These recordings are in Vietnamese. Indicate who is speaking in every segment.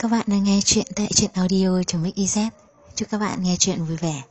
Speaker 1: Các bạn đang nghe chuyện tại truyện audio.mix.iz. Chúc các bạn nghe chuyện vui vẻ.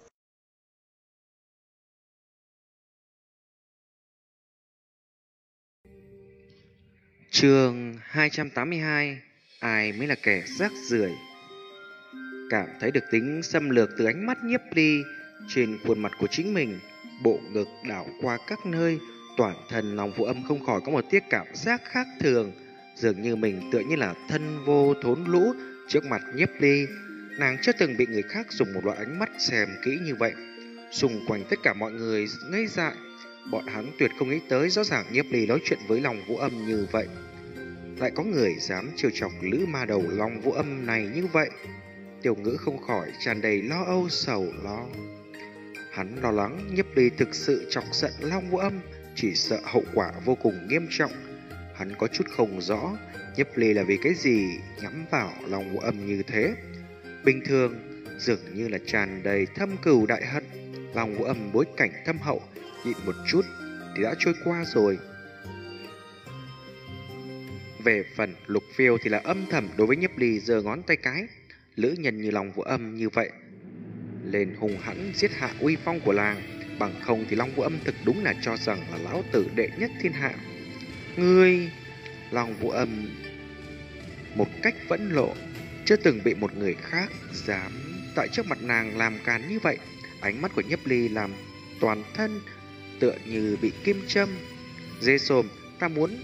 Speaker 2: Chương 282. Ai mới là kẻ rác rưởi? Cảm thấy được tính xâm lược từ ánh mắt Nhiếp Ly trên khuôn mặt của chính mình, bộ ngực đảo qua các nơi, toàn thân lòng Vũ Âm không khỏi có một tia cảm giác khác thường, dường như mình tựa như là thân vô thốn lũ trước mặt Nhiếp Ly. Nàng chưa từng bị người khác dùng một loại ánh mắt xem kỹ như vậy. Xung quanh tất cả mọi người ngây dại, bọn hắn tuyệt không nghĩ tới rõ ràng Nhiếp Ly nói chuyện với lòng Vũ Âm như vậy. Lại có người dám trêu chọc lữ ma đầu lòng Vũ Âm này như vậy. Tiểu Ngữ không khỏi tràn đầy lo âu sầu lo. Hắn lo lắng Nhiếp Ly thực sự chọc giận Long Vũ Âm, chỉ sợ hậu quả vô cùng nghiêm trọng. Hắn có chút không rõ Nhiếp Ly là vì cái gì nhắm vào Long Vũ Âm như thế. Bình thường dường như là tràn đầy thâm cừu đại hận. Long Vũ Âm bối cảnh thâm hậu, nhịn một chút thì đã trôi qua rồi. Về phần Lục Phiêu thì là âm thầm đối với Nhiếp Ly giơ ngón tay cái. Lữ nhân như Long Vũ Âm như vậy lên hùng hãn giết hạ uy phong của làng, bằng không thì Long Vũ Âm thực đúng là cho rằng là lão tử đệ nhất thiên hạ. Ngươi! Long Vũ Âm một cách phẫn nộ, chưa từng bị một người khác dám tại trước mặt nàng làm càn như vậy. Ánh mắt của Nhiếp Ly làm toàn thân tựa như bị kim châm. Dê xồm, ta muốn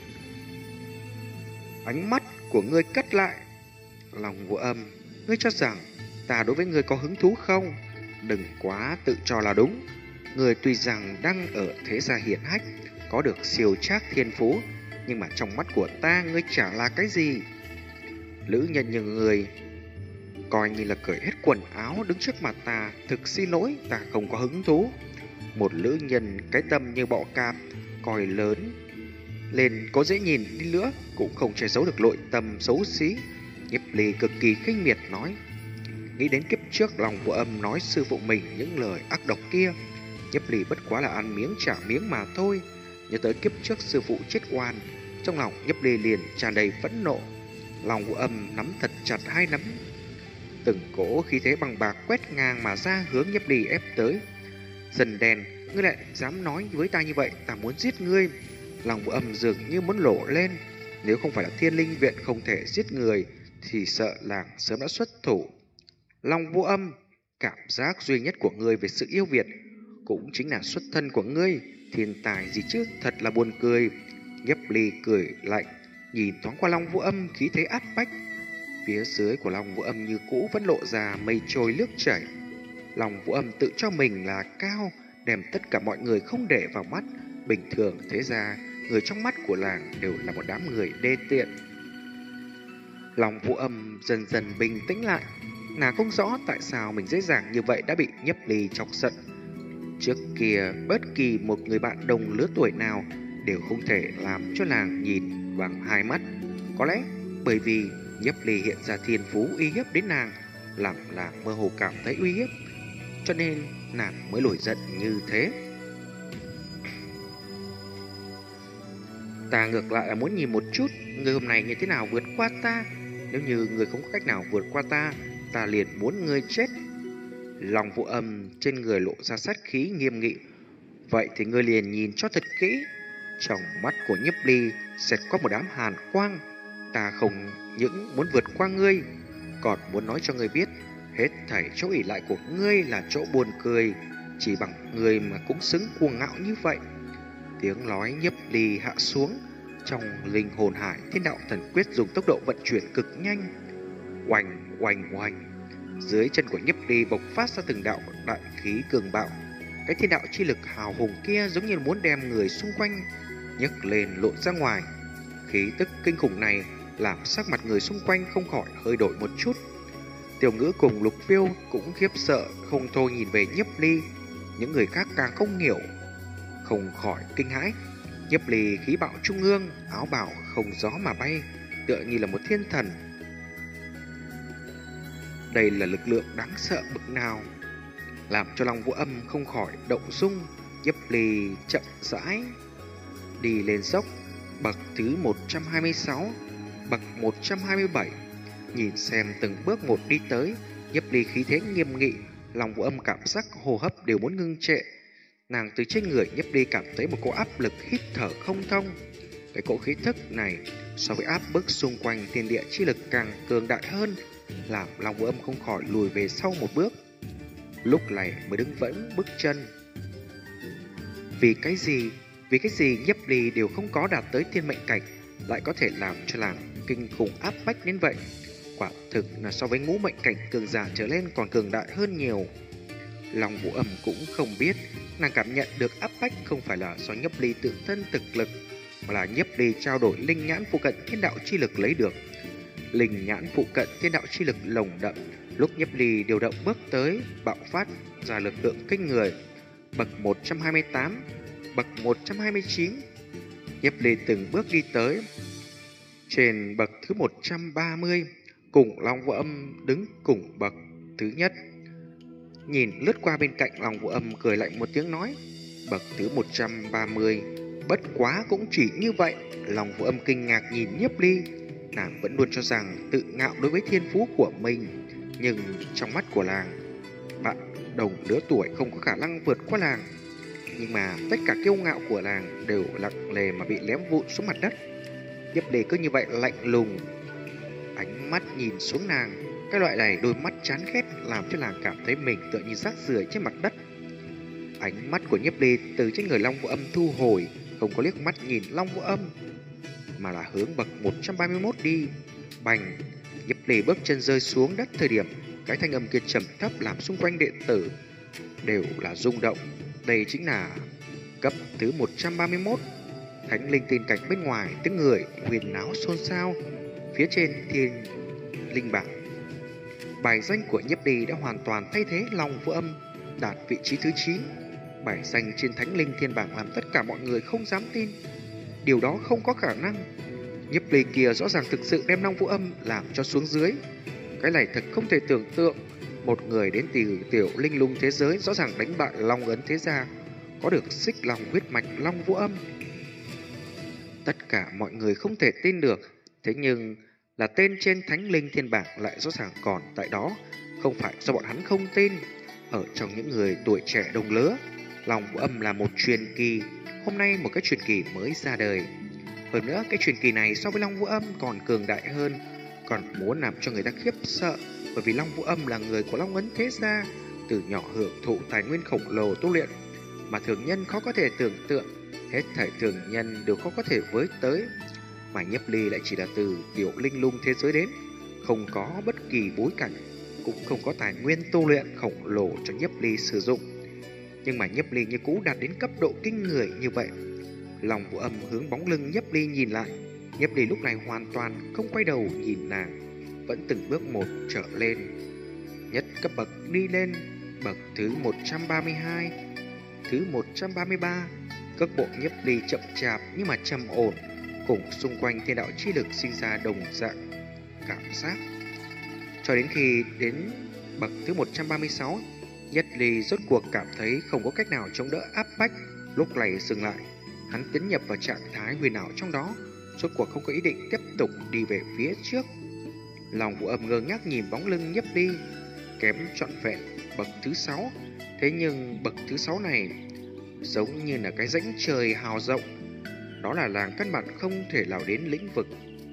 Speaker 2: ánh mắt của ngươi cất lại. Long Vũ Âm, ngươi cho rằng ta đối với ngươi có hứng thú không? Đừng quá tự cho là đúng. Ngươi tuy rằng đang ở thế gia hiển hách, có được siêu trác thiên phú, nhưng mà trong mắt của ta ngươi chả là cái gì. Lữ nhân như người coi như là cởi hết quần áo đứng trước mặt ta, thực xin lỗi, ta không có hứng thú. Một lữ nhân cái tâm như bọ cạp, coi lớn lên có dễ nhìn đi nữa cũng không che giấu được nội tâm xấu xí. Nhiếp Ly cực kỳ khinh miệt nói. Nghĩ đến kiếp trước Long Vũ Âm nói sư phụ mình những lời ác độc kia, Nhiếp Ly bất quá là ăn miếng trả miếng mà thôi. Nhớ tới kiếp trước sư phụ chết oan, trong lòng Nhiếp Ly liền tràn đầy phẫn nộ. Long Vũ Âm nắm thật chặt hai nắm, từng cỗ khí thế bằng bạc quét ngang mà ra hướng Nhiếp Ly ép tới. Dần đèn, ngươi lại dám nói với ta như vậy, ta muốn giết ngươi. Long Vũ Âm dường như muốn nổ lên. Nếu không phải là Thiên Linh Viện không thể giết người thì sợ làng sớm đã xuất thủ. Long Vũ Âm, cảm giác duy nhất của ngươi về sự yêu Việt cũng chính là xuất thân của ngươi. Thiên tài gì chứ, thật là buồn cười. Nhiếp Ly cười lạnh, nhìn thoáng qua Long Vũ Âm khí thế áp bách. Phía dưới của Long Vũ Âm như cũ vẫn lộ ra mây trôi nước chảy. Long Vũ Âm tự cho mình là cao, đem tất cả mọi người không để vào mắt. Bình thường thế ra người trong mắt của làng đều là một đám người đê tiện. Long Vũ Âm dần dần bình tĩnh lại. Nàng không rõ tại sao mình dễ dàng như vậy đã bị Nhiếp Ly chọc giận. Trước kia bất kỳ một người bạn đồng lứa tuổi nào đều không thể làm cho nàng nhìn bằng hai mắt. Có lẽ bởi vì Nhiếp Ly hiện ra thiên phú uy hiếp đến nàng, làm nàng mơ hồ cảm thấy uy hiếp, cho nên nàng mới nổi giận như thế. Ta ngược lại là muốn nhìn một chút người hôm nay như thế nào vượt qua ta. Nếu như người không có cách nào vượt qua ta, ta liền muốn ngươi chết. Long Vũ Âm trên người lộ ra sát khí nghiêm nghị. Vậy thì ngươi liền nhìn cho thật kỹ. Trong mắt của Nhiếp Ly xẹt qua một đám hàn quang. Ta không những muốn vượt qua ngươi, còn muốn nói cho ngươi biết, hết thảy chỗ ỷ lại của ngươi là chỗ buồn cười. Chỉ bằng ngươi mà cũng xứng cuồng ngạo như vậy. Tiếng nói Nhiếp Ly hạ xuống. Trong linh hồn hải, Thiên Đạo Thần Quyết dùng tốc độ vận chuyển cực nhanh. Oanh oanh oanh, dưới chân của Nhiếp Ly bộc phát ra từng đạo đại khí cường bạo. Cái thiên đạo chi lực hào hùng kia giống như muốn đem người xung quanh nhấc lên lộn ra ngoài. Khí tức kinh khủng này làm sắc mặt người xung quanh không khỏi hơi đổi một chút. Tiểu Ngữ cùng Lục Phiêu cũng khiếp sợ không thôi nhìn về Nhiếp Ly. Những người khác càng không hiểu, không khỏi kinh hãi. Nhiếp Ly khí bạo trung ương, áo bào không gió mà bay, tựa như là một thiên thần. Đây là lực lượng đáng sợ bậc nào, làm cho Long Vũ Âm không khỏi động dung. Nhiếp Ly chậm rãi đi lên dốc bậc thứ 126, bậc 127. Nhìn xem từng bước một đi tới, Nhiếp Ly khí thế nghiêm nghị, Long Vũ Âm cảm giác hô hấp đều muốn ngưng trệ. Nàng từ trên người Nhiếp Ly cảm thấy một cỗ áp lực hít thở không thông. Cái cỗ khí thức này so với áp bức xung quanh thiên địa chi lực càng cường đại hơn, làm Long Vũ Âm không khỏi lùi về sau một bước. Lúc này mới đứng vững bước chân. Vì cái gì Nhiếp Ly đều không có đạt tới thiên mệnh cảnh, lại có thể làm cho nàng kinh khủng áp bách đến vậy? Quả thực là so với ngũ mệnh cảnh cường giả trở lên còn cường đại hơn nhiều. Long Vũ Âm cũng không biết, nàng cảm nhận được áp bách không phải là do Nhiếp Ly tự thân thực lực, mà là Nhiếp Ly trao đổi linh nhãn phụ cận thiên đạo chi lực lấy được. Linh nhãn phụ cận thiên đạo chi lực lồng đậm, lúc Nhiếp Ly điều động bước tới, bạo phát ra lực lượng kinh người. Bậc 128, bậc 129. Nhiếp Ly từng bước đi tới trên bậc thứ 130, cùng Long Vũ Âm đứng cùng bậc thứ nhất. Nhìn lướt qua bên cạnh, Long Vũ Âm cười lạnh một tiếng nói: bậc thứ 130, bất quá cũng chỉ như vậy. Long Vũ Âm kinh ngạc nhìn Nhiếp Ly. Nàng vẫn luôn cho rằng tự ngạo đối với thiên phú của mình, nhưng trong mắt của nàng, bạn đồng lứa tuổi không có khả năng vượt qua nàng. Nhưng mà tất cả kiêu ngạo của nàng đều lặng lề mà bị ném vụn xuống mặt đất. Nhiếp Ly cứ như vậy lạnh lùng, ánh mắt nhìn xuống nàng. Cái loại này đôi mắt chán ghét làm cho nàng cảm thấy mình tựa như rác rưởi trên mặt đất. Ánh mắt của Nhiếp Ly từ trên người Long Vũ Âm thu hồi, không có liếc mắt nhìn Long Vũ Âm, mà là hướng bậc 131 đi. Bành! Nhiếp Ly bước chân rơi xuống đất thời điểm, cái thanh âm kia trầm thấp làm xung quanh đệ tử đều là rung động. Đây chính là cấp thứ 131. Thánh linh tiên cảnh bên ngoài, tiếng người huyền náo xôn xao. Phía trên thiên linh bảng, bài danh của Nhiếp Ly đã hoàn toàn thay thế Long Vũ Âm, đạt vị trí thứ 9. Bài danh trên Thánh Linh Thiên Bảng làm tất cả mọi người không dám tin. Điều đó không có khả năng. Nhiếp Ly kia rõ ràng thực sự đem Long Vũ Âm làm cho xuống dưới. Cái này thật không thể tưởng tượng. Một người đến từ tiểu linh lung thế giới rõ ràng đánh bại Long Ấn thế gia, có được xích long huyết mạch Long Vũ Âm. Tất cả mọi người không thể tin được. Thế nhưng là tên trên Thánh Linh Thiên Bảng lại rõ ràng còn tại đó. Không phải do bọn hắn không tin. Ở trong những người tuổi trẻ đồng lứa, Long Vũ Âm là một truyền kỳ. Hôm nay một cái truyền kỳ mới ra đời. Hơn nữa cái truyền kỳ này so với Long Vũ Âm còn cường đại hơn, còn muốn làm cho người ta khiếp sợ. Bởi vì Long Vũ Âm là người của Long Ấn thế gia, từ nhỏ hưởng thụ tài nguyên khổng lồ tu luyện mà thường nhân khó có thể tưởng tượng. Hết thảy thường nhân đều khó có thể với tới. Mà Nhiếp Ly lại chỉ là từ tiểu linh lung thế giới đến, không có bất kỳ bối cảnh, cũng không có tài nguyên tu luyện khổng lồ cho Nhiếp Ly sử dụng. Nhưng mà Nhiếp Ly như cũ đạt đến cấp độ kinh người như vậy. Long Vũ Âm hướng bóng lưng Nhiếp Ly nhìn lại. Nhiếp Ly lúc này hoàn toàn không quay đầu nhìn nàng, vẫn từng bước một trở lên. Nhất cấp bậc đi lên, bậc thứ 132, thứ 133. Cước bộ Nhiếp Ly chậm chạp nhưng mà trầm ổn, cùng xung quanh thiên đạo chi lực sinh ra đồng dạng cảm giác. Cho đến khi đến bậc thứ 136, Nhiếp Ly rốt cuộc cảm thấy không có cách nào chống đỡ áp bách. Lúc này dừng lại, hắn tiến nhập vào trạng thái huyền ảo trong đó, rốt cuộc không có ý định tiếp tục đi về phía trước. Long Vũ Âm ngơ ngác nhìn bóng lưng Nhiếp Ly, kém trọn vẹn bậc thứ 6. Thế nhưng bậc thứ 6 này giống như là cái rãnh trời hào rộng, đó là làng căn bản không thể nào đến lĩnh vực.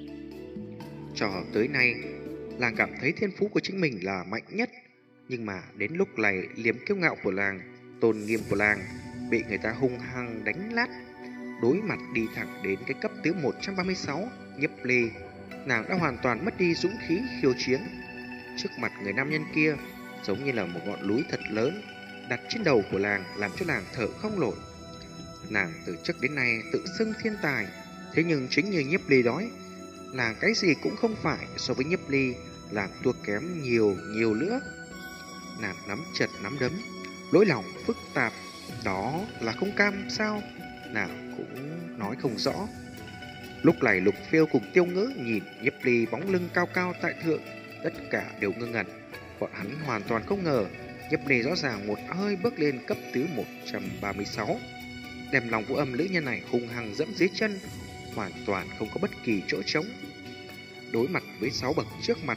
Speaker 2: Cho tới nay, làng cảm thấy thiên phú của chính mình là mạnh nhất, nhưng mà đến lúc này liềm kiêu ngạo của làng, tôn nghiêm của làng bị người ta hung hăng đánh lát. Đối mặt đi thẳng đến cái cấp thứ 136, Nhiếp Ly, nàng đã hoàn toàn mất đi dũng khí khiêu chiến. Trước mặt người nam nhân kia giống như là một ngọn núi thật lớn đặt trên đầu của làng, làm cho làng thở không nổi. Nàng từ trước đến nay tự xưng thiên tài, thế nhưng chính như Nhiếp Ly nói, nàng cái gì cũng không phải. So với Nhiếp Ly, làng thua kém nhiều nữa. Nàng nắm chặt nắm đấm, nỗi lòng phức tạp. Đó là không cam sao? Nàng cũng nói không rõ. Lúc này Lục Phiêu cùng Tiêu Ngữ nhìn Nhiếp Ly bóng lưng cao cao tại thượng, tất cả đều ngơ ngẩn. Bọn hắn hoàn toàn không ngờ Nhiếp Ly rõ ràng một hơi bước lên cấp thứ 136, đem Long Vũ Âm nữ nhân này hung hăng dẫm dưới chân, hoàn toàn không có bất kỳ chỗ trống. Đối mặt với 6 bậc trước mặt,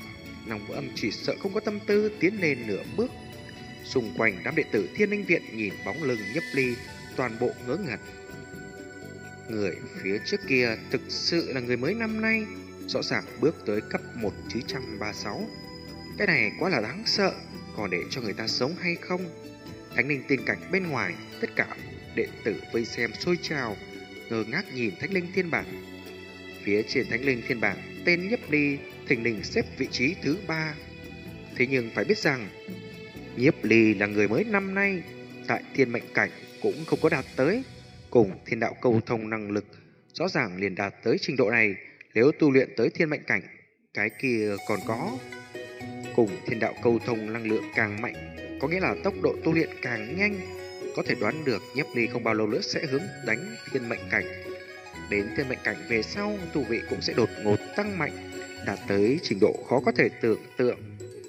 Speaker 2: Lòng Vũ Âm chỉ sợ không có tâm tư tiến lên nửa bước. Xung quanh đám đệ tử Thiên Linh Viện nhìn bóng lưng Nhiếp Ly, toàn bộ ngớ ngẩn. Người phía trước kia thực sự là người mới năm nay, rõ ràng bước tới cấp 1936. Cái này quá là đáng sợ, còn để cho người ta sống hay không? Thánh linh tiên cảnh bên ngoài, tất cả đệ tử vây xem sôi trào, ngơ ngác nhìn Thánh linh thiên bảng. Phía trên Thánh linh thiên bảng, tên Nhiếp Ly thình lình xếp vị trí thứ 3. Thế nhưng phải biết rằng, Nhiếp Ly là người mới năm nay, tại thiên mệnh cảnh cũng không có đạt tới, cùng thiên đạo cầu thông năng lực rõ ràng liền đạt tới trình độ này. Nếu tu luyện tới thiên mệnh cảnh, cái kia còn có cùng thiên đạo cầu thông năng lượng càng mạnh, có nghĩa là tốc độ tu luyện càng nhanh. Có thể đoán được Nhiếp Ly không bao lâu nữa sẽ hướng đánh thiên mệnh cảnh. Đến thiên mệnh cảnh về sau, tu vị cũng sẽ đột ngột tăng mạnh, đạt tới trình độ khó có thể tưởng tượng.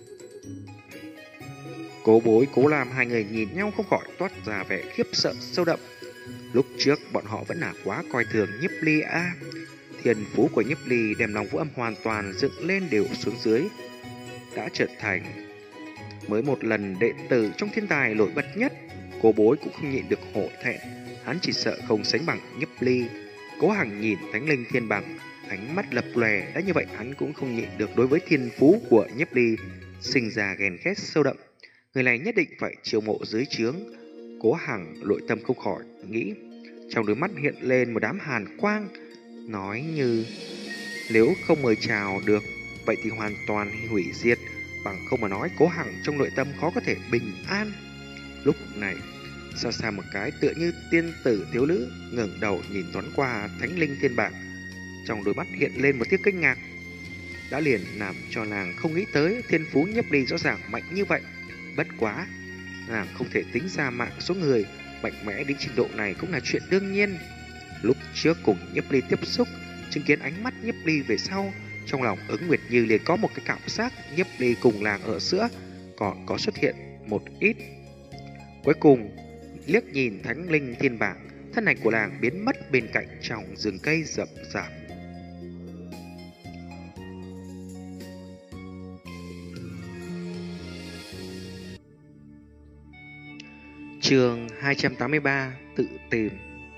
Speaker 2: Cố Bối, Cố Lam hai người nhìn nhau không khỏi toát ra vẻ khiếp sợ sâu đậm. Lúc trước bọn họ vẫn là quá coi thường Nhiếp Ly a. Thiên phú của Nhiếp Ly đem lòng Vũ Âm hoàn toàn dựng lên đều xuống dưới, đã trở thành mới một lần đệ tử trong thiên tài nổi bật nhất. Cố Bối cũng không nhịn được hổ thẹn, hắn chỉ sợ không sánh bằng Nhiếp Ly. Cố Hằng nhìn Thánh linh thiên bằng, ánh mắt lập lòe, đã như vậy hắn cũng không nhịn được đối với thiên phú của Nhiếp Ly sinh ra ghen ghét sâu đậm. Người này nhất định phải chiêu mộ dưới trướng. Cố Hằng nội tâm không khỏi nghĩ, trong đôi mắt hiện lên một đám hàn quang, nói như nếu không mời chào được, vậy thì hoàn toàn hủy diệt. Bằng không mà nói, Cố Hằng trong nội tâm khó có thể bình an. Lúc này, xa xa một cái tựa như tiên tử thiếu nữ ngẩng đầu nhìn thoáng qua Thánh linh thiên bảng, trong đôi mắt hiện lên một tia kinh ngạc. Đã liền làm cho nàng không nghĩ tới thiên phú Nhiếp Ly rõ ràng mạnh như vậy. Bất quá, nàng không thể tính ra mạng số người mạnh mẽ đến trình độ này cũng là chuyện đương nhiên. Lúc trước cùng Nhiếp Ly tiếp xúc, chứng kiến ánh mắt Nhiếp Ly về sau, trong lòng Ứng Nguyệt Như liền có một cái cảm giác Nhiếp Ly cùng làng ở giữa còn có xuất hiện một ít. Cuối cùng, liếc nhìn Thánh linh thiên bảng, thân ảnh của làng biến mất bên cạnh trong rừng cây rậm rạp. Chương 283: Tự tìm.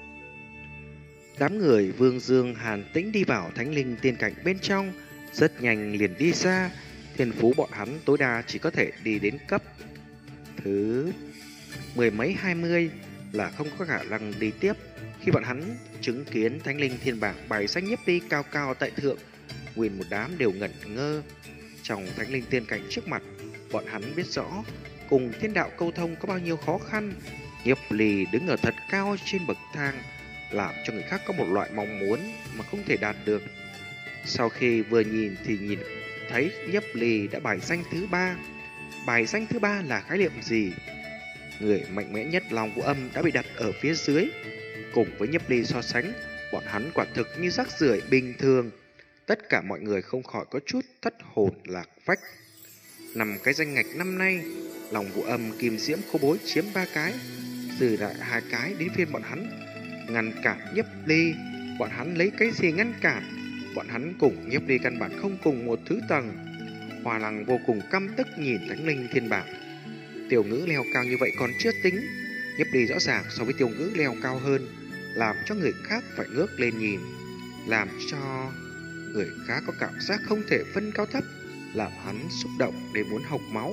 Speaker 2: Đám người Vương Dương Hàn Tĩnh đi vào Thánh linh tiên cảnh bên trong, rất nhanh liền đi ra. Thiên phú bọn hắn tối đa chỉ có thể đi đến cấp thứ mười mấy 20, là không có khả năng đi tiếp. Khi bọn hắn chứng kiến Thánh linh thiên bảng bài danh Nhiếp Ly cao cao tại thượng, nguyên một đám đều ngẩn ngơ. Trong Thánh linh tiên cảnh trước mặt, bọn hắn biết rõ cùng thiên đạo câu thông có bao nhiêu khó khăn. Nhiếp Ly đứng ở thật cao trên bậc thang, làm cho người khác có một loại mong muốn mà không thể đạt được. Sau khi vừa nhìn thì nhìn thấy Nhiếp Ly đã bài danh thứ 3. Bài danh thứ 3 là khái niệm gì? Người mạnh mẽ nhất Lòng Vũ Âm đã bị đặt ở phía dưới. Cùng với Nhiếp Ly so sánh, bọn hắn quả thực như rác rưởi bình thường. Tất cả mọi người không khỏi có chút thất hồn lạc phách. Nằm cái danh ngạch năm nay, Lòng Vũ Âm, Kim Diễm, Cố Bối chiếm 3 cái, từ lại 2 cái đến phiên bọn hắn ngăn cản Nhiếp Ly. Bọn hắn lấy cái gì ngăn cản? Bọn hắn cùng Nhiếp Ly căn bản không cùng một thứ tầng. Hoa Lăng vô cùng căm tức nhìn Thánh linh thiên bảng. Tiểu Ngữ leo cao như vậy còn chưa tính, Nhiếp Ly rõ ràng so với Tiểu Ngữ leo cao hơn, làm cho người khác phải ngước lên nhìn, làm cho người khác có cảm giác không thể phân cao thấp, làm hắn xúc động đến muốn hộc máu.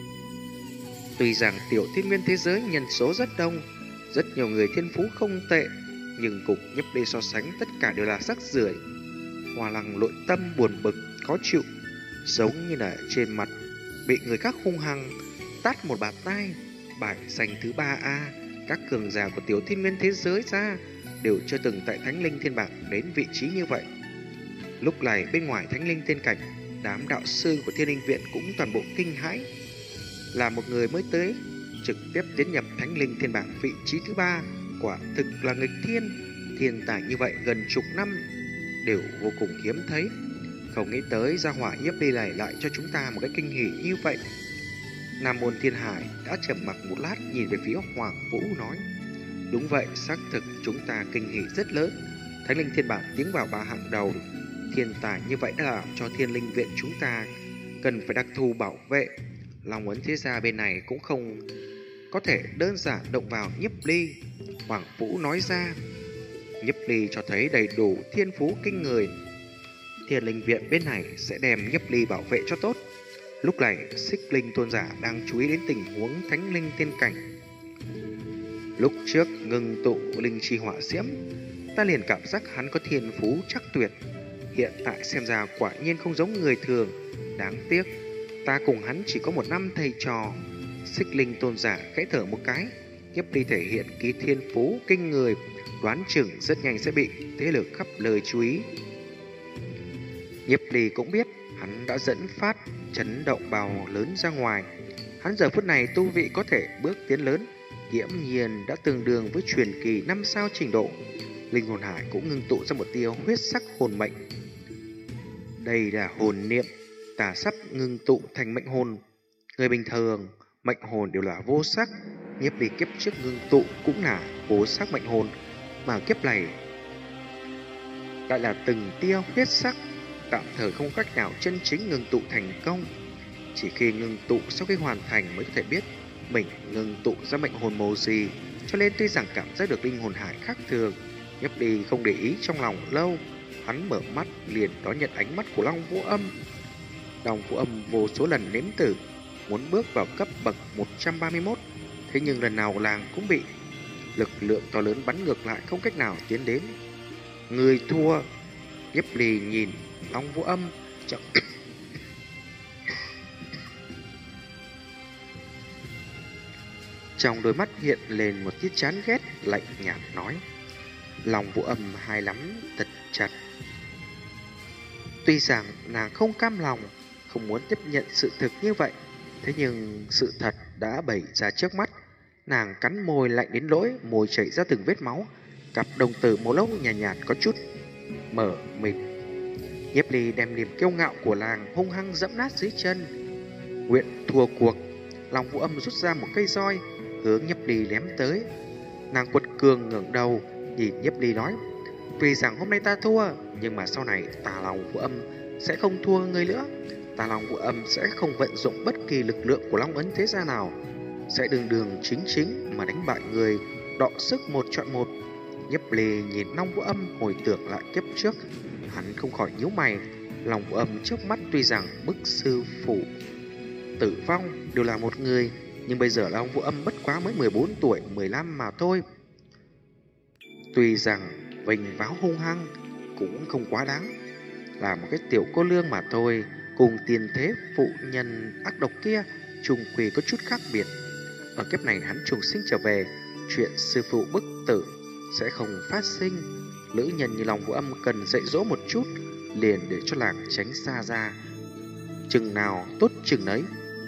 Speaker 2: Tuy rằng tiểu thiên nguyên thế giới nhân số rất đông, rất nhiều người thiên phú không tệ, nhưng cùng Nhiếp Ly so sánh tất cả đều là rác rưởi. Hoa Lăng nội tâm buồn bực, khó chịu, giống như là trên mặt bị người khác hung hăng tát một bạt tai. Bài danh thứ 3A, các cường giả của tiểu thiên nguyên thế giới ra đều chưa từng tại Thánh linh thiên bảng đến vị trí như vậy. Lúc này bên ngoài Thánh linh tiên cảnh, đám đạo sư của Thiên Linh Viện cũng toàn bộ kinh hãi. Là một người mới tới, trực tiếp tiến nhập Thánh linh thiên bảng vị trí thứ 3, quả thực là nghịch thiên. Thiên tài như vậy gần chục năm đều vô cùng hiếm thấy. Không nghĩ tới gia hỏa Nhiếp Ly này lại cho chúng ta một cái kinh hỉ như vậy. Nam Môn Thiên Hải đã trầm mặc một lát, nhìn về phía Hoàng Vũ nói: đúng vậy, xác thực chúng ta kinh hỉ rất lớn. Thánh linh thiên bảng tiến vào 3 hạng đầu, thiên tài như vậy đã làm cho Thiên Linh Viện chúng ta cần phải đặc thù bảo vệ. Long ấn thế gia bên này cũng không có thể đơn giản động vào Nhiếp Ly. Hoàng Vũ nói ra. Nhiếp Ly cho thấy đầy đủ thiên phú kinh người. Thiên linh viện bên này sẽ đem Nhiếp Ly bảo vệ cho tốt. Lúc này Xích Linh tôn giả đang chú ý đến tình huống thánh linh tiên cảnh. Lúc trước ngừng tụ linh chi hỏa diễm, ta liền cảm giác hắn có thiên phú chắc tuyệt. Hiện tại xem ra quả nhiên không giống người thường. Đáng tiếc ta cùng hắn chỉ có một năm thầy trò. Xích Linh tôn giả khẽ thở một cái. Nhiếp Ly thể hiện ký thiên phú kinh người, đoán chừng rất nhanh sẽ bị thế lực khắp lời chú ý. Nhiếp Ly cũng biết hắn đã dẫn phát chấn động bào lớn ra ngoài. Hắn giờ phút này tu vị có thể bước tiến lớn, nghiễm nhiên đã tương đương với truyền kỳ 5 sao trình độ. Linh hồn hải cũng ngưng tụ ra một tia huyết sắc hồn mệnh. Đây là hồn niệm, ta sắp ngưng tụ thành mệnh hồn. Người bình thường mệnh hồn đều là vô sắc, Nhiếp Ly kiếp trước ngưng tụ cũng là vô sắc mệnh hồn, mà kiếp này lại là từng tia huyết sắc, tạm thời không cách nào chân chính ngưng tụ thành công. Chỉ khi ngưng tụ sau khi hoàn thành mới có thể biết mình ngưng tụ ra mệnh hồn màu gì. Cho nên tuy rằng cảm giác được linh hồn hải khác thường, Nhiếp Ly không để ý trong lòng lâu. Hắn mở mắt liền đón nhận ánh mắt của Long Vũ Âm. Long Vũ Âm vô số lần nếm thử muốn bước vào cấp bậc 131, thế nhưng lần nào làng cũng bị lực lượng to lớn bắn ngược lại, không cách nào tiến đến. Người thua. Nhiếp Ly nhìn Long Vũ Âm trong đôi mắt hiện lên một tia chán ghét, lạnh nhạt nói. Long Vũ Âm hai nắm thật chặt. Tuy rằng nàng không cam lòng, không muốn tiếp nhận sự thực như vậy, thế nhưng sự thật đã bày ra trước mắt. Nàng cắn môi lạnh đến nỗi môi chảy ra từng vết máu, cặp đồng tử màu nâu nhạt nhạt có chút mở mịt. Nhiếp Ly đem niềm kiêu ngạo của làng hung hăng dẫm nát dưới chân. Nguyện thua cuộc. Long Vũ Âm rút ra một cây roi hướng Nhiếp Ly ném tới. Nàng quật cường ngẩng đầu nhìn Nhiếp Ly nói, tuy rằng hôm nay ta thua, nhưng mà sau này ta Long Vũ Âm sẽ không thua ngươi nữa. Ta Long Vũ Âm sẽ không vận dụng bất kỳ lực lượng của Long ấn thế gia nào, sẽ đường đường chính chính mà đánh bại người, đọ sức một chọn một. Nhiếp Ly nhìn Long Vũ Âm hồi tưởng lại kiếp trước, hắn không khỏi nhíu mày. Long Vũ Âm trước mắt tuy rằng bức sư phụ tử vong đều là một người, nhưng bây giờ Long Vũ Âm bất quá mới 14 tuổi, 15 mà thôi. Tuy rằng vênh váo hung hăng cũng không quá đáng, là một cái tiểu cô nương mà thôi, cùng tiền thế phụ nhân ác độc kia trùng quy có chút khác biệt. Ở kiếp này hắn trùng sinh trở về, chuyện sư phụ bức tử sẽ không phát sinh. Nữ nhân như Long Vũ Âm cần dạy dỗ một chút, liền để cho làng tránh xa ra, chừng nào tốt chừng nấy.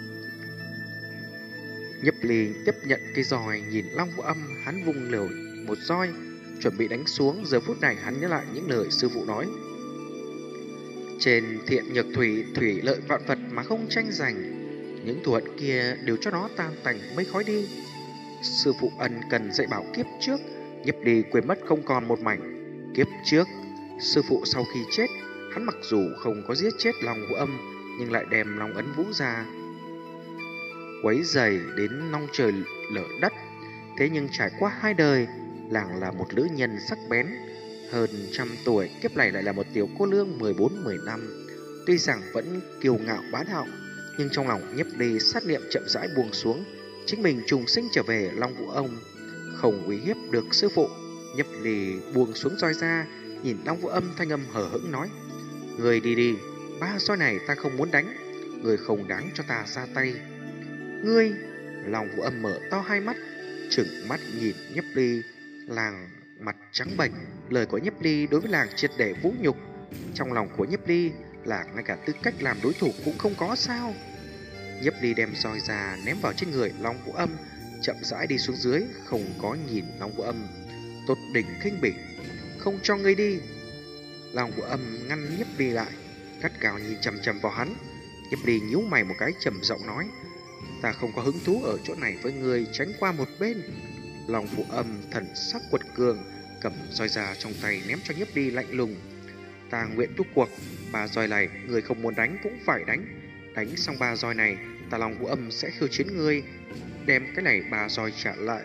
Speaker 2: Nhiếp Ly tiếp nhận cây roi, nhìn Long Vũ Âm, hắn vung liều một roi chuẩn bị đánh xuống. Giờ phút này hắn nhớ lại những lời sư phụ nói, trên thiện nhược thủy, thủy lợi vạn vật mà không tranh giành, những thù hận kia đều cho nó tan tành mây khói đi. Sư phụ ân cần dạy bảo kiếp trước, Nhiếp Ly quên mất không còn một mảnh. Kiếp trước sư phụ sau khi chết, hắn mặc dù không có giết chết Long Vũ Âm, nhưng lại đem Long ấn vũ ra quấy rầy đến long trời lở đất. Thế nhưng trải qua 2 đời, làng là một nữ nhân sắc bén hơn 100 tuổi, kiếp này lại là một tiểu cô nương 14-10 năm. Tuy rằng vẫn kiêu ngạo bá đạo, nhưng trong lòng Nhiếp Ly sát niệm chậm rãi buông xuống. Chính mình trùng sinh trở về, Long Vũ Âm không uy hiếp được sư phụ. Nhiếp Ly buông xuống roi ra, nhìn Long Vũ Âm, thanh âm hờ hững nói, người đi đi, 3 roi này ta không muốn đánh, người không đáng cho ta ra tay. Ngươi! Long Vũ Âm mở to hai mắt, trừng mắt nhìn Nhiếp Ly. Làng mặt trắng bệch, lời của Nhiếp Ly đối với làng triệt để vũ nhục. Trong lòng của Nhiếp Ly là ngay cả tư cách làm đối thủ cũng không có sao. Nhiếp Ly đem roi ra ném vào trên người Long Vũ Âm, chậm rãi đi xuống dưới, không có nhìn Long Vũ Âm, tột đỉnh khinh bỉ, không cho ngươi đi. Long Vũ Âm ngăn Nhiếp Ly lại, gắt gao nhìn chằm chằm vào hắn. Nhiếp Ly nhíu mày một cái, trầm giọng nói, ta không có hứng thú ở chỗ này với người, tránh qua một bên. Long Vũ Âm thần sắc quật cường, cầm roi ra trong tay ném cho Nhiếp Ly, lạnh lùng, ta nguyện thúc cuộc, 3 roi này người không muốn đánh cũng phải đánh. Đánh xong 3 roi này, ta Long Vũ Âm sẽ khiêu chiến ngươi, đem cái này 3 roi trả lại.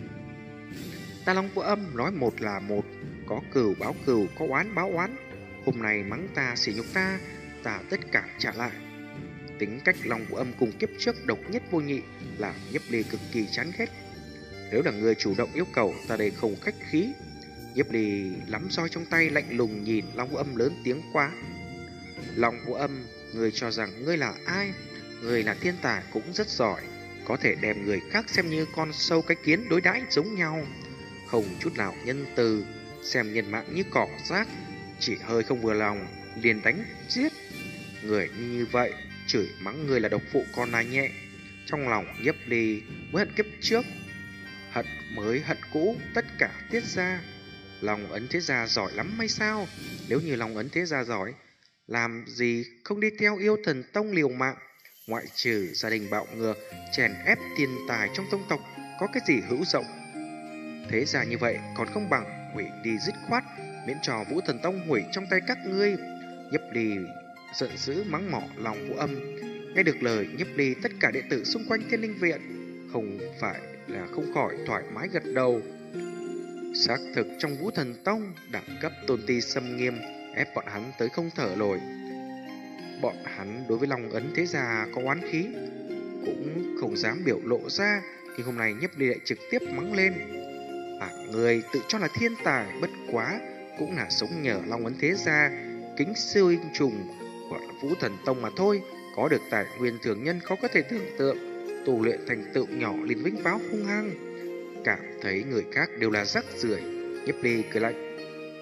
Speaker 2: Ta Long Vũ Âm nói một là một, có cừu báo cừu, có oán báo oán. Hôm nay mắng ta, sỉ nhục ta, ta tất cả trả lại. Tính cách Long Vũ Âm cùng kiếp trước độc nhất vô nhị, làm Nhiếp Ly cực kỳ chán ghét. Nếu là người chủ động yêu cầu, ta đây không khách khí. Nhiếp Ly lắm roi trong tay, lạnh lùng nhìn Long Vũ Âm lớn tiếng quá. Long Vũ Âm, ngươi cho rằng ngươi là ai? Ngươi là thiên tài cũng rất giỏi, có thể đem người khác xem như con sâu cái kiến đối đãi giống nhau, không chút nào nhân từ, xem nhân mạng như cỏ rác, chỉ hơi không vừa lòng liền đánh giết. Người như vậy chửi mắng người là độc phụ còn là nhẹ. Trong lòng Nhiếp Ly mới hận kiếp trước, hận mới hận cũ, tất cả tiết ra. Long Ấn Thế Gia giỏi lắm hay sao? Nếu như Long Ấn Thế Gia giỏi, làm gì không đi theo Yêu Thần Tông liều mạng? Ngoại trừ gia đình bạo ngược, chèn ép tiền tài trong tông tộc, có cái gì hữu dụng? Thế ra như vậy còn không bằng hủy đi dứt khoát, miễn cho Vũ Thần Tông hủy trong tay các ngươi. Nhiếp Ly giận dữ mắng mỏ Long Vũ Âm. Nghe được lời Nhiếp Ly, tất cả đệ tử xung quanh Thiên Linh Viện không phải là không khỏi thoải mái gật đầu. Xác thực trong Vũ Thần Tông, đẳng cấp tôn ti xâm nghiêm, ép bọn hắn tới không thở nổi. Bọn hắn đối với Long Ấn Thế Gia có oán khí, cũng không dám biểu lộ ra, nhưng hôm nay Nhiếp Ly lại trực tiếp mắng lên. Người tự cho là thiên tài, bất quá cũng là sống nhờ Long Ấn Thế Gia, kính siêu英trùng của Vũ Thần Tông mà thôi, có được tài nguyên thường nhân khó có thể tưởng tượng, tu luyện thành tựu nhỏ liền vĩnh pháo hung hăng, cảm thấy người khác đều là rác rưởi. Nhiếp Ly cười lạnh.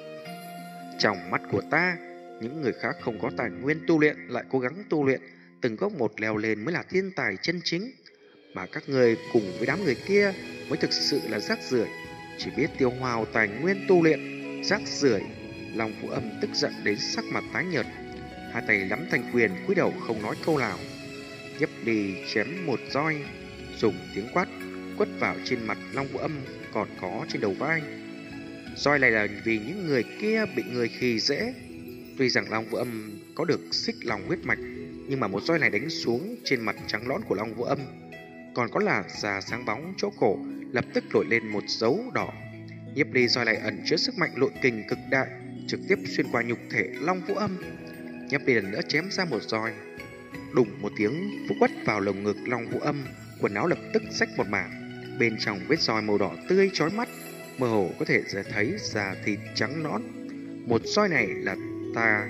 Speaker 2: Trong mắt của ta, những người khác không có tài nguyên tu luyện lại cố gắng tu luyện, từng gốc một leo lên mới là thiên tài chân chính, mà các người cùng với đám người kia mới thực sự là rác rưởi, chỉ biết tiêu hao tài nguyên tu luyện, rác rưởi. Long Vũ Âm tức giận đến sắc mặt tái nhợt, hai tay nắm thành quyền cúi đầu không nói câu nào. Nhiếp Ly chém một roi, dùng tiếng quát quất vào trên mặt Long Vũ Âm còn có trên đầu vai. Roi này là vì những người kia bị người khi dễ. Tuy rằng Long Vũ Âm có được xích lòng huyết mạch, nhưng mà một roi này đánh xuống trên mặt trắng nõn của Long Vũ Âm, còn có làn da sáng bóng chỗ cổ lập tức nổi lên một dấu đỏ. Nhiếp Ly roi này ẩn chứa sức mạnh nội kình cực đại, trực tiếp xuyên qua nhục thể Long Vũ Âm. Nhiếp Ly lần nữa chém ra một roi, đùng một tiếng quất vào lồng ngực Long Vũ Âm, quần áo lập tức rách một mảng. Bên trong vết roi màu đỏ tươi chói mắt, mơ hồ có thể thấy da thịt trắng nõn. Một roi này là ta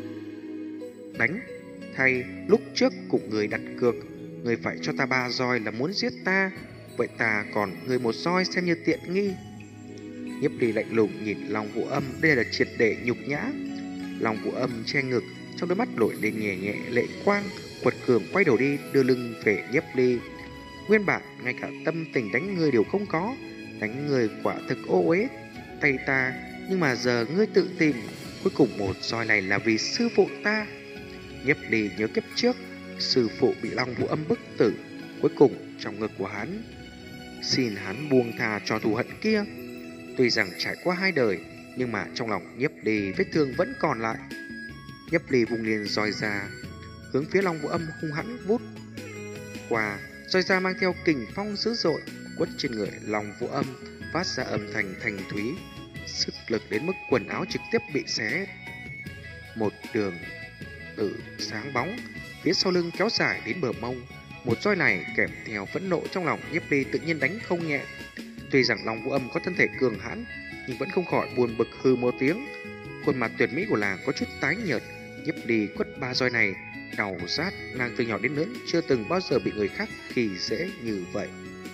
Speaker 2: đánh thay lúc trước cùng người đặt cược, người phải cho ta 3 roi là muốn giết ta, vậy ta còn người một roi xem như tiện nghi. Nhiếp Ly lạnh lùng nhìn Long Vũ Âm, đây là triệt để nhục nhã. Long Vũ Âm che ngực, trong đôi mắt nổi lên nhẹ nhẹ lệ quang, quật cường quay đầu đi, đưa lưng về Nhiếp Ly. Nguyên bản ngay cả tâm tình đánh người đều không có, đánh người quả thực ô uế tay ta, nhưng mà giờ ngươi tự tìm, cuối cùng một roi này là vì sư phụ ta. Nhiếp Ly nhớ kiếp trước, sư phụ bị Long Vũ Âm bức tử, cuối cùng trong ngực của hắn xin hắn buông tha cho thù hận kia. Tuy rằng trải qua 2 đời, nhưng mà trong lòng Nhiếp Ly vết thương vẫn còn lại. Nhiếp Ly vung liền roi ra, hướng phía Long Vũ Âm hung hãn vút qua. Roi ra mang theo kình phong dữ dội, quất trên người Long Vũ Âm, phát ra âm thanh thanh thúy, sức lực đến mức quần áo trực tiếp bị xé một đường tử sáng bóng, phía sau lưng kéo dài đến bờ mông. Một roi này kèm theo phẫn nộ trong lòng Nhiếp Ly tự nhiên đánh không nhẹ. Tuy rằng Long Vũ Âm có thân thể cường hãn, nhưng vẫn không khỏi buồn bực hư một tiếng. Khuôn mặt tuyệt mỹ của nàng có chút tái nhợt. Nhiếp Ly quất 3 roi này đau rát, nàng từ nhỏ đến lớn chưa từng bao giờ bị người khác khi dễ như vậy.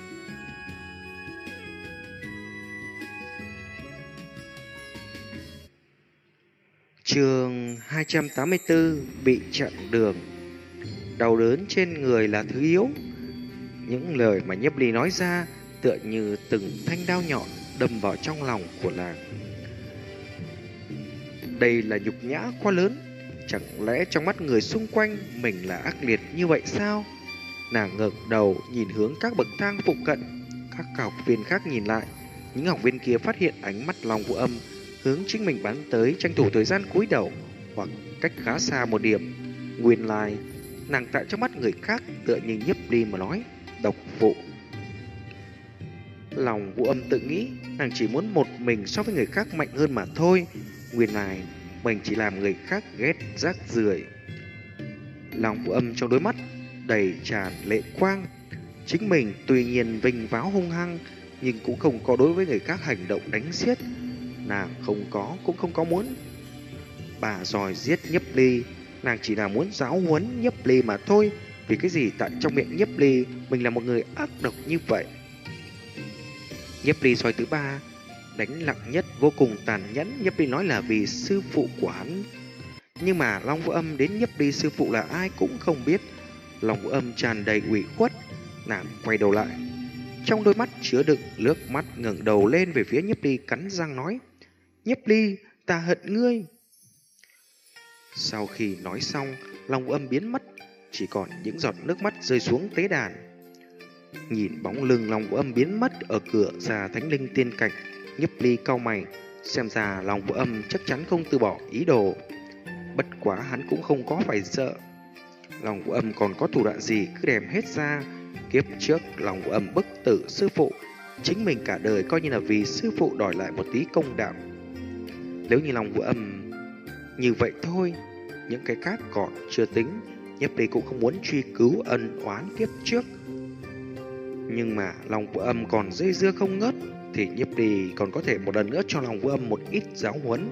Speaker 2: Chương 284: bị chặn đường. Đau đớn trên người là thứ yếu. Những lời mà Nhiếp Ly nói ra tựa như từng thanh đao nhọn đâm vào trong lòng của nàng. Đây là nhục nhã quá lớn. Chẳng lẽ trong mắt người xung quanh mình là ác liệt như vậy sao? Nàng ngẩng đầu nhìn hướng các bậc thang phụ cận. Các học viên khác nhìn lại. Những học viên kia phát hiện ánh mắt Long Vũ Âm hướng chính mình bắn tới, tranh thủ thời gian cúi đầu hoặc cách khá xa một điểm. Nguyên lai Nàng tại trong mắt người khác tựa như Nhiếp Ly mà nói độc vụ. Lòng Vũ Âm tự nghĩ nàng chỉ muốn một mình so với người khác mạnh hơn mà thôi. Nguyên lai mình chỉ làm người khác ghét rác rưởi. Lòng Vũ Âm trong đôi mắt đầy tràn lệ quang. Chính mình tuy nhiên vinh váo hung hăng, nhưng cũng không có đối với người khác hành động đánh giết. Nàng không có cũng không có muốn bà giỏi giết Nhiếp Ly. Nàng chỉ là muốn giáo huấn Nhiếp Ly mà thôi. Vì cái gì tại trong miệng Nhiếp Ly mình là một người ác độc như vậy? Nhiếp Ly soi thứ ba đánh lặng nhất, vô cùng tàn nhẫn. Nhiếp Ly nói là vì sư phụ của hắn, nhưng mà Long Vũ Âm đến Nhiếp Ly sư phụ là ai cũng không biết. Long Vũ Âm tràn đầy ủy khuất. Nàng quay đầu lại, trong đôi mắt chứa đựng nước mắt, ngẩng đầu lên về phía Nhiếp Ly, cắn răng nói: Nhiếp Ly, ta hận ngươi. Sau khi nói xong, Long Vũ Âm biến mất, chỉ còn những giọt nước mắt rơi xuống tế đàn. Nhìn bóng lưng Long Vũ Âm biến mất ở cửa ra Thánh Linh Tiên Cảnh, Nhiếp Ly cau mày, xem ra Long Vũ Âm chắc chắn không từ bỏ ý đồ. Bất quá hắn cũng không có phải sợ. Long Vũ Âm còn có thủ đoạn gì cứ đem hết ra. Kiếp trước Long Vũ Âm bức tử sư phụ, chính mình cả đời coi như là vì sư phụ đòi lại một tí công đạo. Nếu như Long Vũ Âm như vậy thôi, những cái khác còn chưa tính, Nhiếp Ly cũng không muốn truy cứu ân oán kiếp trước. Nhưng mà Long Vũ Âm còn dây dưa không ngớt, thì Nhiếp Ly còn có thể một lần nữa cho Long Vũ Âm một ít giáo huấn.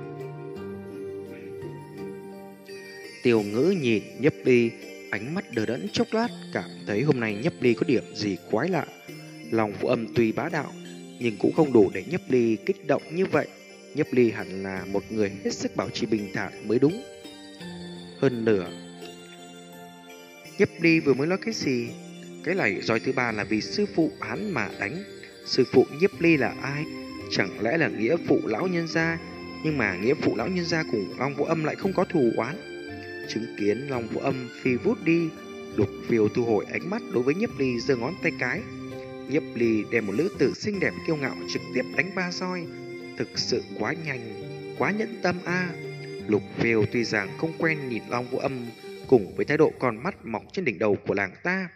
Speaker 2: Tiêu Ngữ nhìn Nhiếp Ly, ánh mắt đờ đẫn chốc lát, cảm thấy hôm nay Nhiếp Ly có điểm gì quái lạ. Long Vũ Âm tuy bá đạo, nhưng cũng không đủ để Nhiếp Ly kích động như vậy. Nhiếp Ly hẳn là một người hết sức bảo trì bình thản mới đúng. Hơn nữa, Nhiếp Ly vừa mới nói cái gì? Cái này roi thứ ba là vì sư phụ hắn mà đánh. Sư phụ Nhiếp Ly là ai? Chẳng lẽ là nghĩa phụ lão nhân gia? Nhưng mà nghĩa phụ lão nhân gia cùng Long Vũ Âm lại không có thù oán. Chứng kiến Long Vũ Âm phi vút đi, Lục Phiêu thu hồi ánh mắt đối với Nhiếp Ly, giơ ngón tay cái. Nhiếp Ly đem một nữ tử xinh đẹp kiêu ngạo trực tiếp đánh 3 roi, thực sự quá nhanh, quá nhẫn tâm a. Lục Phiêu tuy rằng không quen nhìn Long Vũ Âm cùng với thái độ con mắt mọc trên đỉnh đầu của làng ta.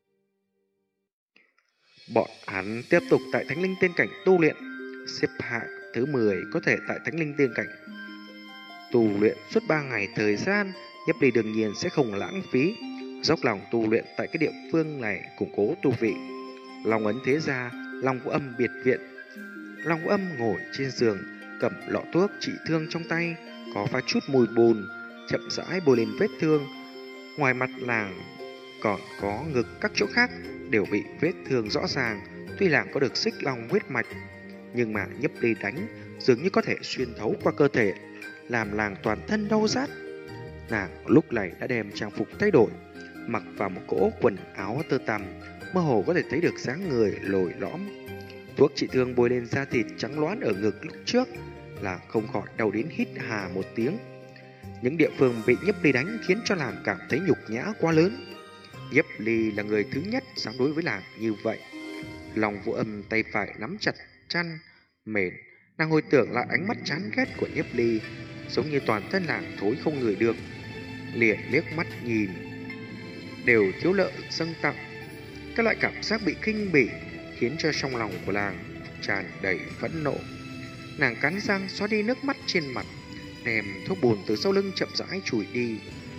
Speaker 2: Bọn hắn tiếp tục tại Thánh Linh Tiên Cảnh tu luyện, xếp hạng thứ 10 có thể tại Thánh Linh Tiên Cảnh tu luyện suốt 3 ngày thời gian. Nhiếp Ly đương nhiên sẽ không lãng phí, dốc lòng tu luyện tại cái địa phương này, củng cố tu vị. Long ấn thế ra, Long Vũ Âm biệt viện. Long Vũ Âm ngồi trên giường, cầm lọ thuốc trị thương trong tay, có pha chút mùi bùn, chậm rãi bôi lên vết thương. Ngoài mặt làng còn có ngực các chỗ khác đều bị vết thương rõ ràng. Tuy làng có được xích long huyết mạch, nhưng mà Nhiếp Ly đánh dường như có thể xuyên thấu qua cơ thể, làm làng toàn thân đau rát. Nàng lúc này đã đem trang phục thay đổi, mặc vào một cỗ quần áo tơ tằm, mơ hồ có thể thấy được dáng người lồi lõm. Thuốc trị thương bôi lên da thịt trắng loáng ở ngực lúc trước là không khỏi đau đến hít hà một tiếng. Những địa phương bị Nhiếp Ly đánh khiến cho làng cảm thấy nhục nhã quá lớn. Nhiếp Ly là người thứ nhất dám đối với làng như vậy. Long Vũ Âm tay phải nắm chặt chăn mền, nàng hồi tưởng lại ánh mắt chán ghét của Nhiếp Ly, giống như toàn thân làng thối không ngửi được. Liền liếc mắt nhìn đều thiếu nợ dâng tặng. Các loại cảm giác bị khinh bỉ khiến cho trong lòng của làng tràn đầy phẫn nộ. Nàng cắn răng xóa đi nước mắt trên mặt, đem thuốc bùn từ sau lưng chậm rãi chùi đi.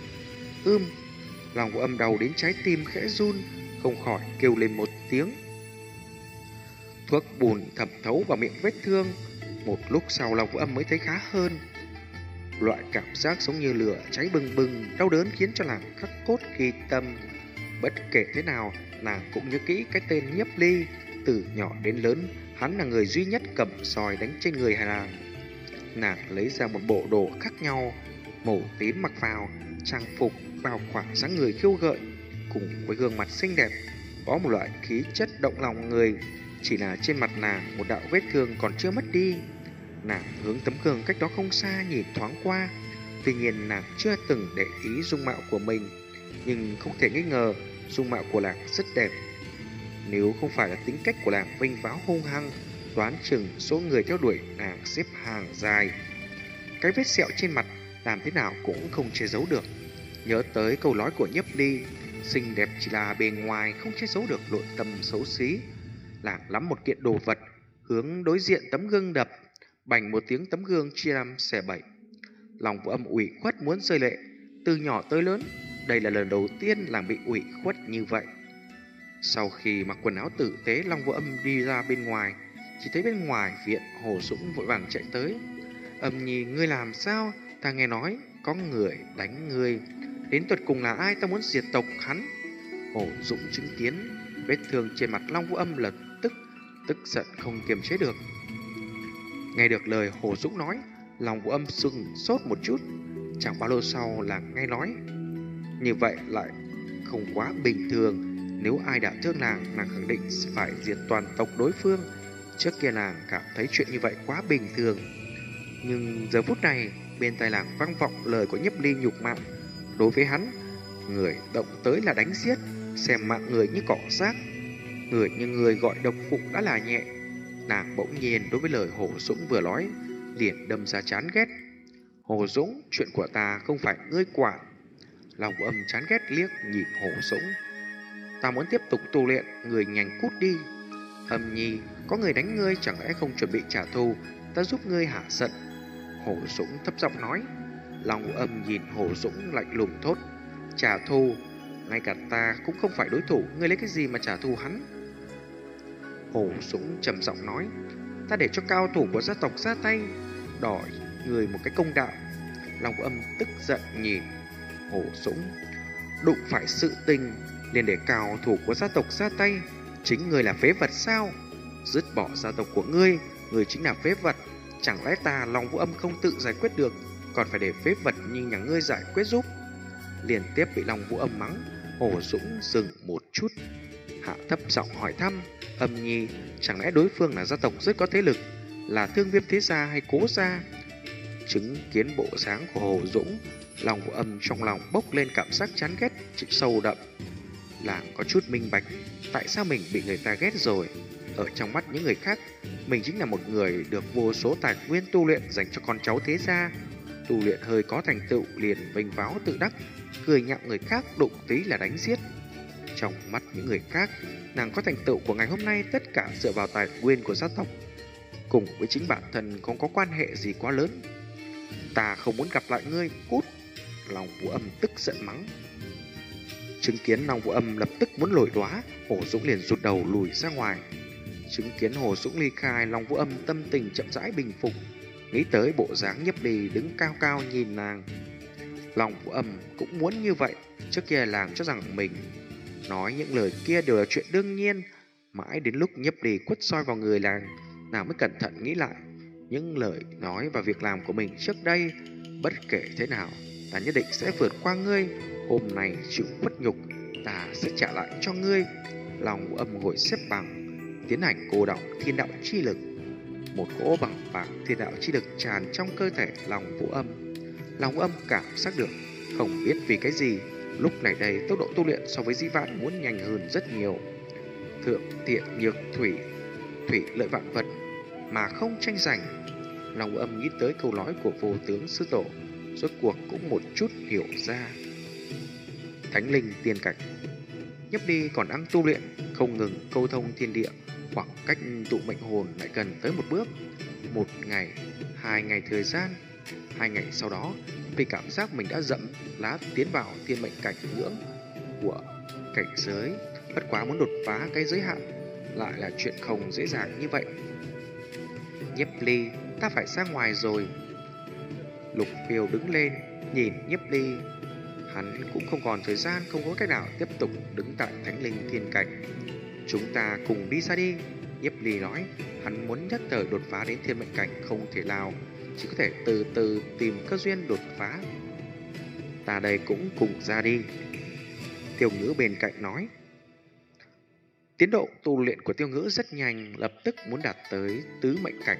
Speaker 2: Lòng Vũ Âm đau đến trái tim khẽ run, không khỏi kêu lên một tiếng. Thuốc bùn thẩm thấu vào miệng vết thương. Một lúc sau Long Vũ Âm mới thấy khá hơn. Loại cảm giác giống như lửa cháy bừng bừng, đau đớn khiến cho nàng khắc cốt ghi tâm. Bất kể thế nào, nàng cũng nhớ kỹ cái tên Nhiếp Ly. Từ nhỏ đến lớn, hắn là người duy nhất cầm soi đánh trên người nàng. Nàng lấy ra một bộ đồ khác nhau, màu tím mặc vào, trang phục bao khoảng dáng người khiêu gợi, cùng với gương mặt xinh đẹp, có một loại khí chất động lòng người. Chỉ là trên mặt nàng một đạo vết thương còn chưa mất đi. Nàng hướng tấm gương cách đó không xa nhìn thoáng qua. Tuy nhiên nàng chưa từng để ý dung mạo của mình, nhưng không thể nghi ngờ dung mạo của nàng rất đẹp. Nếu không phải là tính cách của nàng vinh váo hung hăng, đoán chừng số người theo đuổi nàng xếp hàng dài. Cái vết sẹo trên mặt làm thế nào cũng không che giấu được. Nhớ tới câu nói của Nhiếp Ly, xinh đẹp chỉ là bề ngoài không che giấu được nội tâm xấu xí. Lảng lắm một kiện đồ vật, hướng đối diện tấm gương đập, bành một tiếng tấm gương chia năm xẻ bảy. Lòng Vũ Âm ủy khuất muốn rơi lệ. Từ nhỏ tới lớn, đây là lần đầu tiên làm bị ủy khuất như vậy. Sau khi mặc quần áo tử tế, Long Vũ Âm đi ra bên ngoài, chỉ thấy bên ngoài viện Hồ Dũng vội vàng chạy tới. Âm Nhi, ngươi làm sao? Ta nghe nói có người đánh ngươi. Đến tột cùng là ai? Ta muốn diệt tộc hắn. Hồ Dũng chứng kiến vết thương trên mặt Long Vũ Âm lập tức giận không kiềm chế được. Nghe được lời Hồ Dũng nói, Long Vũ Âm sững sốt một chút. Chẳng bao lâu sau là nghe nói, như vậy lại không quá bình thường. Nếu ai đã thương nàng khẳng định phải diệt toàn tộc đối phương. Trước kia nàng cảm thấy chuyện như vậy quá bình thường, nhưng giờ phút này bên tai nàng vang vọng lời của Nhiếp Ly nhục mạ. Đối với hắn, người động tới là đánh giết, xem mạng người như cỏ rác. Người như người gọi độc phụ đã là nhẹ. Nàng bỗng nhiên đối với lời Hồ Dũng vừa nói liền đâm ra chán ghét. Hồ Dũng, chuyện của ta không phải ngươi quản. Lòng Vũ Âm chán ghét liếc nhìn Hồ Dũng. Ta muốn tiếp tục tu luyện, người nhanh cút đi. Âm Nhi, có người đánh ngươi chẳng lẽ không chuẩn bị trả thù, ta giúp ngươi hả giận. Hồ Dũng thấp giọng nói. Lòng Vũ Âm nhìn Hồ Dũng lạnh lùng thốt. Trả thù? Ngay cả ta cũng không phải đối thủ, ngươi lấy cái gì mà trả thù hắn? Hồ Dũng trầm giọng nói. Ta để cho cao thủ của gia tộc ra tay, đòi người một cái công đạo. Lòng Vũ Âm tức giận nhìn Hồ Dũng. Đụng phải sự tình liền để cao thủ của gia tộc ra tay, chính ngươi là phế vật sao? Dứt bỏ gia tộc của ngươi, ngươi chính là phế vật. Chẳng lẽ ta Long Vũ Âm không tự giải quyết được, còn phải để phế vật như nhà ngươi giải quyết giúp? Liên tiếp bị Long Vũ Âm mắng, Hồ Dũng dừng một chút, hạ thấp giọng hỏi thăm. Âm Nhi, chẳng lẽ đối phương là gia tộc rất có thế lực, là Thương Viêm thế gia hay Cố gia? Chứng kiến bộ dáng của Hồ Dũng, Long Vũ Âm trong lòng bốc lên cảm giác chán ghét sâu đậm. Làng có chút minh bạch tại sao mình bị người ta ghét rồi. Ở trong mắt những người khác, mình chính là một người được vô số tài nguyên tu luyện dành cho con cháu thế gia. Tu luyện hơi có thành tựu liền vênh váo tự đắc, cười nhạo người khác, đụng tí là đánh giết. Trong mắt những người khác, nàng có thành tựu của ngày hôm nay tất cả dựa vào tài nguyên của gia tộc, cùng với chính bản thân không có quan hệ gì quá lớn. Ta không muốn gặp lại ngươi, cút. Long Vũ Âm tức giận mắng. Chứng kiến Long Vũ Âm lập tức muốn lồi đóa, Hồ Dũng liền rụt đầu lùi ra ngoài. Chứng kiến Hồ Dũng ly khai, Long Vũ Âm tâm tình chậm rãi bình phục, nghĩ tới bộ dáng Nhiếp Ly đứng cao cao nhìn nàng. Long Vũ Âm cũng muốn như vậy. Trước kia làng cho rằng mình nói những lời kia đều là chuyện đương nhiên. Mãi đến lúc Nhiếp Ly quất soi vào người nàng mới cẩn thận nghĩ lại những lời nói và việc làm của mình trước đây. Bất kể thế nào, ta nhất định sẽ vượt qua ngươi. Hôm nay chịu khuất nhục, ta sẽ trả lại cho ngươi. Long Vũ Âm ngồi xếp bằng, tiến hành cô đọng thiên đạo chi lực. Một cỗ bằng bạc thiên đạo chi lực tràn trong cơ thể Long Vũ Âm. Long Vũ Âm cảm giác được, không biết vì cái gì, lúc này đây tốc độ tu luyện so với dĩ vãng muốn nhanh hơn rất nhiều. Thượng tiện nhược thủy, thủy lợi vạn vật mà không tranh giành. Long Vũ Âm nghĩ tới câu nói của vô tướng sư tổ, rốt cuộc cũng một chút hiểu ra. Thánh linh tiên cảnh. Nhiếp Ly còn đang tu luyện, không ngừng câu thông thiên địa, khoảng cách tụ mệnh hồn lại gần tới một bước. 1 ngày, 2 ngày thời gian, 2 ngày sau đó, vì cảm giác mình đã dẫm lá tiến vào thiên mệnh cảnh ngưỡng của cảnh giới. Bất quá muốn đột phá cái giới hạn lại là chuyện không dễ dàng như vậy. Nhiếp Ly, ta phải ra ngoài rồi. Lục Phiêu đứng lên, nhìn Nhiếp Ly. Hắn cũng không còn thời gian, không có cách nào tiếp tục đứng tại thánh linh thiên cảnh. Chúng ta cùng đi ra đi. Nhiếp Ly nói, hắn muốn nhất thời đột phá đến thiên mệnh cảnh không thể nào, chỉ có thể từ từ tìm cơ duyên đột phá. Ta đây cũng cùng ra đi. Tiêu Ngữ bên cạnh nói. Tiến độ tu luyện của Tiêu Ngữ rất nhanh, lập tức muốn đạt tới tứ mệnh cảnh.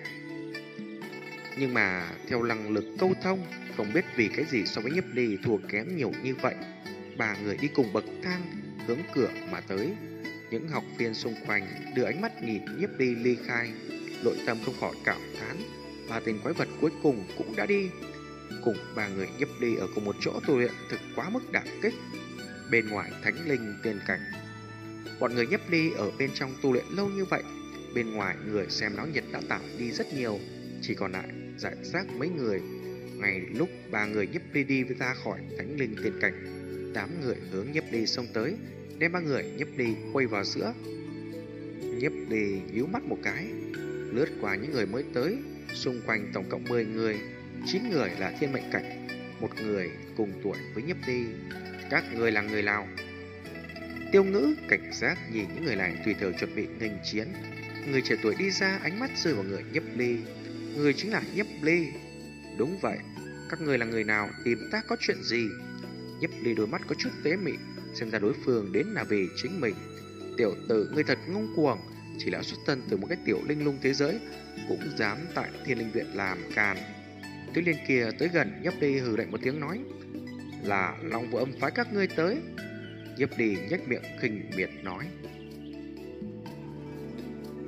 Speaker 2: Nhưng mà theo năng lực câu thông, không biết vì cái gì so với Nhiếp Ly thua kém nhiều như vậy. 3 người đi cùng bậc thang hướng cửa mà tới. Những học viên xung quanh đưa ánh mắt nhìn Nhiếp Ly ly khai, nội tâm không khỏi cảm thán. 3 tên quái vật cuối cùng cũng đã đi. cùng ba người Nhiếp Ly ở cùng một chỗ tu luyện thực quá mức đả kích. Bên ngoài thánh linh tiên cảnh, bọn người Nhiếp Ly ở bên trong tu luyện lâu như vậy, bên ngoài người xem náo nhiệt đã tạm đi rất nhiều, chỉ còn lại rải rác mấy người. Ngay lúc ba người Nhiếp Ly đi ra khỏi thánh linh tiên cảnh, đám người hướng Nhiếp Ly xông tới, đem ba người Nhiếp Ly quay vào giữa. Nhiếp Ly nhíu mắt một cái, lướt qua những người mới tới, xung quanh tổng cộng 10 người, 9 người là thiên mệnh cảnh, một người cùng tuổi với Nhiếp Ly. Các người là người nào? Tiêu Ngữ cảnh giác nhìn những người này tùy thời chuẩn bị nghênh chiến. Người trẻ tuổi đi ra, ánh mắt rơi vào người Nhiếp Ly. Người chính là Nhiếp Ly. Đúng vậy, các người là người nào, tìm ta có chuyện gì? Nhiếp Ly đôi mắt có chút tế mị, xem ra đối phương đến là vì chính mình. Tiểu tử, ngươi thật ngông cuồng, chỉ là xuất thân từ một cái tiểu linh lung thế giới, cũng dám tại Thiên Linh Viện làm càn. Tuyết Liên kia tới gần Nhiếp Ly hừ lạnh một tiếng nói, là Long Vũ Âm phái các ngươi tới. Nhiếp Ly nhếch miệng khinh miệt nói.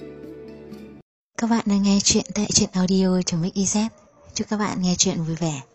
Speaker 1: Các bạn đang nghe chuyện tại truyện audio.mix.iz. Chúc các bạn nghe chuyện vui vẻ.